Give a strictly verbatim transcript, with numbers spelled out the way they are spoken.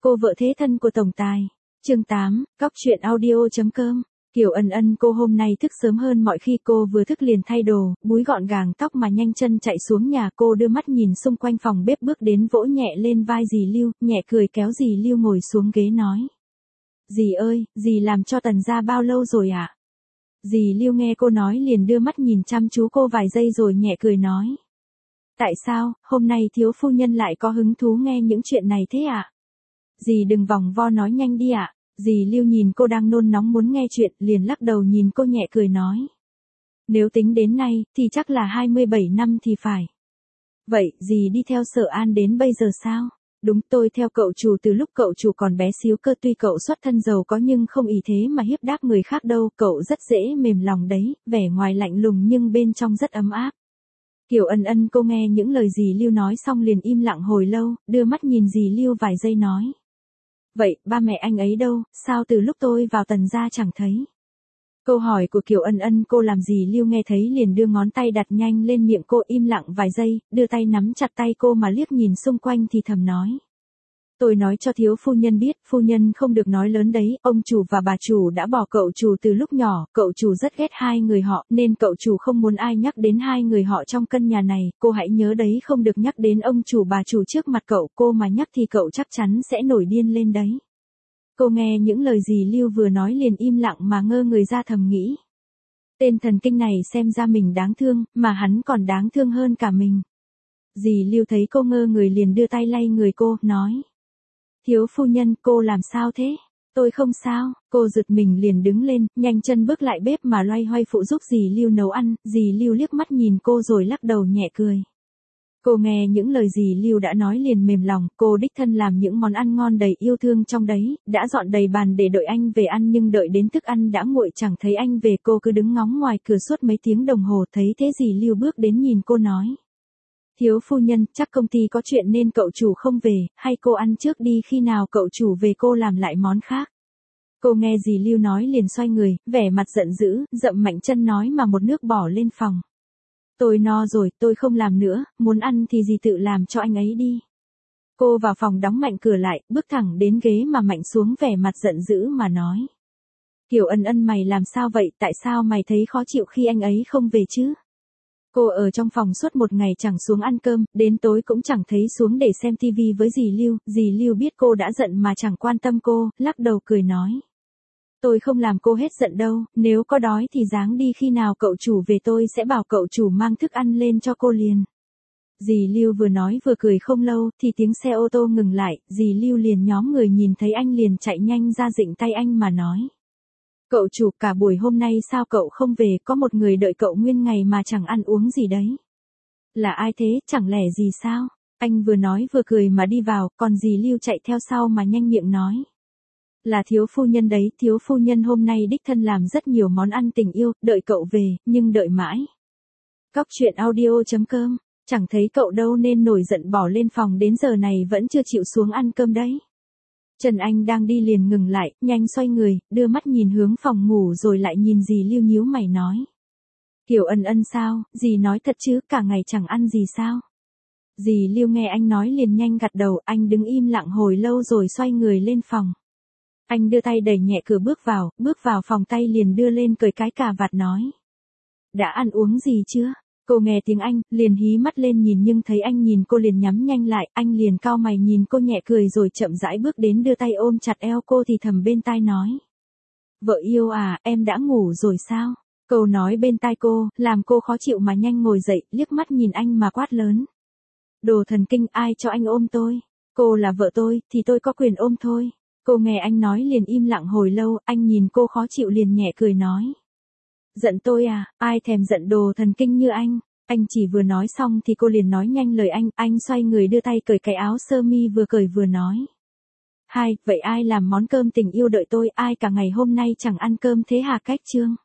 Cô vợ thế thân của tổng tài. Chương tám, Cóc truyện audio chấm com. Kiều Ân Ân cô hôm nay thức sớm hơn mọi khi, cô vừa thức liền thay đồ, búi gọn gàng tóc mà nhanh chân chạy xuống nhà. Cô đưa mắt nhìn xung quanh phòng bếp, bước đến vỗ nhẹ lên vai dì Lưu, nhẹ cười kéo dì Lưu ngồi xuống ghế nói: "Dì ơi, dì làm cho Tần gia bao lâu rồi ạ?" Dì Lưu nghe cô nói liền đưa mắt nhìn chăm chú cô vài giây rồi nhẹ cười nói: "Tại sao, hôm nay thiếu phu nhân lại có hứng thú nghe những chuyện này thế ạ?" "Dì đừng vòng vo, nói nhanh đi ạ." Dì Lưu nhìn cô đang nôn nóng muốn nghe chuyện, liền lắc đầu nhìn cô nhẹ cười nói: "Nếu tính đến nay, thì chắc là hai mươi bảy năm thì phải." "Vậy, dì đi theo Sở An đến bây giờ sao?" "Đúng, tôi theo cậu chủ từ lúc cậu chủ còn bé xíu cơ, tuy cậu xuất thân giàu có nhưng không ý thế mà hiếp đáp người khác đâu, cậu rất dễ mềm lòng đấy, vẻ ngoài lạnh lùng nhưng bên trong rất ấm áp." Kiều Ân Ân cô nghe những lời dì Lưu nói xong liền im lặng hồi lâu, đưa mắt nhìn dì Lưu vài giây nói: "Vậy, ba mẹ anh ấy đâu, sao từ lúc tôi vào Tần gia chẳng thấy?" Câu hỏi của Kiều Ân Ân cô làm dì Lưu nghe thấy liền đưa ngón tay đặt nhanh lên miệng cô, im lặng vài giây, đưa tay nắm chặt tay cô mà liếc nhìn xung quanh thì thầm nói: "Tôi nói cho thiếu phu nhân biết, phu nhân không được nói lớn đấy, ông chủ và bà chủ đã bỏ cậu chủ từ lúc nhỏ, cậu chủ rất ghét hai người họ, nên cậu chủ không muốn ai nhắc đến hai người họ trong căn nhà này, cô hãy nhớ đấy, không được nhắc đến ông chủ bà chủ trước mặt cậu, cô mà nhắc thì cậu chắc chắn sẽ nổi điên lên đấy." Cô nghe những lời dì Lưu vừa nói liền im lặng mà ngơ người ra, thầm nghĩ: tên thần kinh này xem ra mình đáng thương, mà hắn còn đáng thương hơn cả mình. Dì Lưu thấy cô ngơ người liền đưa tay lay người cô, nói: "Thiếu phu nhân, cô làm sao thế?" "Tôi không sao." Cô giật mình liền đứng lên, nhanh chân bước lại bếp mà loay hoay phụ giúp dì Lưu nấu ăn. Dì Lưu liếc mắt nhìn cô rồi lắc đầu nhẹ cười. Cô nghe những lời dì Lưu đã nói liền mềm lòng, cô đích thân làm những món ăn ngon đầy yêu thương trong đấy, đã dọn đầy bàn để đợi anh về ăn, nhưng đợi đến thức ăn đã nguội chẳng thấy anh về, cô cứ đứng ngóng ngoài cửa suốt mấy tiếng đồng hồ. Thấy thế dì Lưu bước đến nhìn cô nói: "Thiếu phu nhân, chắc công ty có chuyện nên cậu chủ không về, hay cô ăn trước đi, khi nào cậu chủ về cô làm lại món khác." Cô nghe dì Lưu nói liền xoay người, vẻ mặt giận dữ, dậm mạnh chân nói mà một nước bỏ lên phòng: "Tôi no rồi, tôi không làm nữa, muốn ăn thì dì tự làm cho anh ấy đi." Cô vào phòng đóng mạnh cửa lại, bước thẳng đến ghế mà mạnh xuống, vẻ mặt giận dữ mà nói: "Kiều Ân Ân, mày làm sao vậy, tại sao mày thấy khó chịu khi anh ấy không về chứ?" Cô ở trong phòng suốt một ngày chẳng xuống ăn cơm, đến tối cũng chẳng thấy xuống để xem tivi với dì Lưu. Dì Lưu biết cô đã giận mà chẳng quan tâm cô, lắc đầu cười nói: "Tôi không làm cô hết giận đâu, nếu có đói thì ráng đi, khi nào cậu chủ về tôi sẽ bảo cậu chủ mang thức ăn lên cho cô liền." Dì Lưu vừa nói vừa cười. Không lâu thì tiếng xe ô tô ngừng lại, dì Lưu liền nhóm người nhìn thấy anh liền chạy nhanh ra dịnh tay anh mà nói: "Cậu chủ, cả buổi hôm nay sao cậu không về, có một người đợi cậu nguyên ngày mà chẳng ăn uống gì đấy." "Là ai thế, chẳng lẽ gì sao?" Anh vừa nói vừa cười mà đi vào, còn dì Lưu chạy theo sau mà nhanh miệng nói: "Là thiếu phu nhân đấy, thiếu phu nhân hôm nay đích thân làm rất nhiều món ăn tình yêu, đợi cậu về, nhưng đợi mãi." Cóc truyện audio chấm com. Chẳng thấy cậu đâu nên nổi giận bỏ lên phòng, đến giờ này vẫn chưa chịu xuống ăn cơm đấy. Trần Anh đang đi liền ngừng lại, nhanh xoay người, đưa mắt nhìn hướng phòng ngủ rồi lại nhìn dì Lưu nhíu mày nói: "Kiều Ân Ân sao, dì nói thật chứ, cả ngày chẳng ăn gì sao?" Dì Lưu nghe anh nói liền nhanh gật đầu. Anh đứng im lặng hồi lâu rồi xoay người lên phòng. Anh đưa tay đẩy nhẹ cửa bước vào, bước vào phòng tay liền đưa lên cởi cái cà vạt nói: "Đã ăn uống gì chưa?" Cô nghe tiếng anh, liền hí mắt lên nhìn, nhưng thấy anh nhìn cô liền nhắm nhanh lại. Anh liền cau mày nhìn cô nhẹ cười rồi chậm rãi bước đến đưa tay ôm chặt eo cô thì thầm bên tai nói: "Vợ yêu à, em đã ngủ rồi sao?" Câu nói bên tai cô, làm cô khó chịu mà nhanh ngồi dậy, liếc mắt nhìn anh mà quát lớn: "Đồ thần kinh, ai cho anh ôm tôi? Cô là vợ tôi, thì tôi có quyền ôm thôi." Cô nghe anh nói liền im lặng hồi lâu, anh nhìn cô khó chịu liền nhẹ cười nói: "Giận tôi à, ai thèm giận đồ thần kinh như anh." Anh chỉ vừa nói xong thì cô liền nói nhanh lời anh, anh xoay người đưa tay cởi cái áo sơ mi vừa cởi vừa nói: "Hai, vậy ai làm món cơm tình yêu đợi tôi, ai cả ngày hôm nay chẳng ăn cơm thế hả Cách Trương?"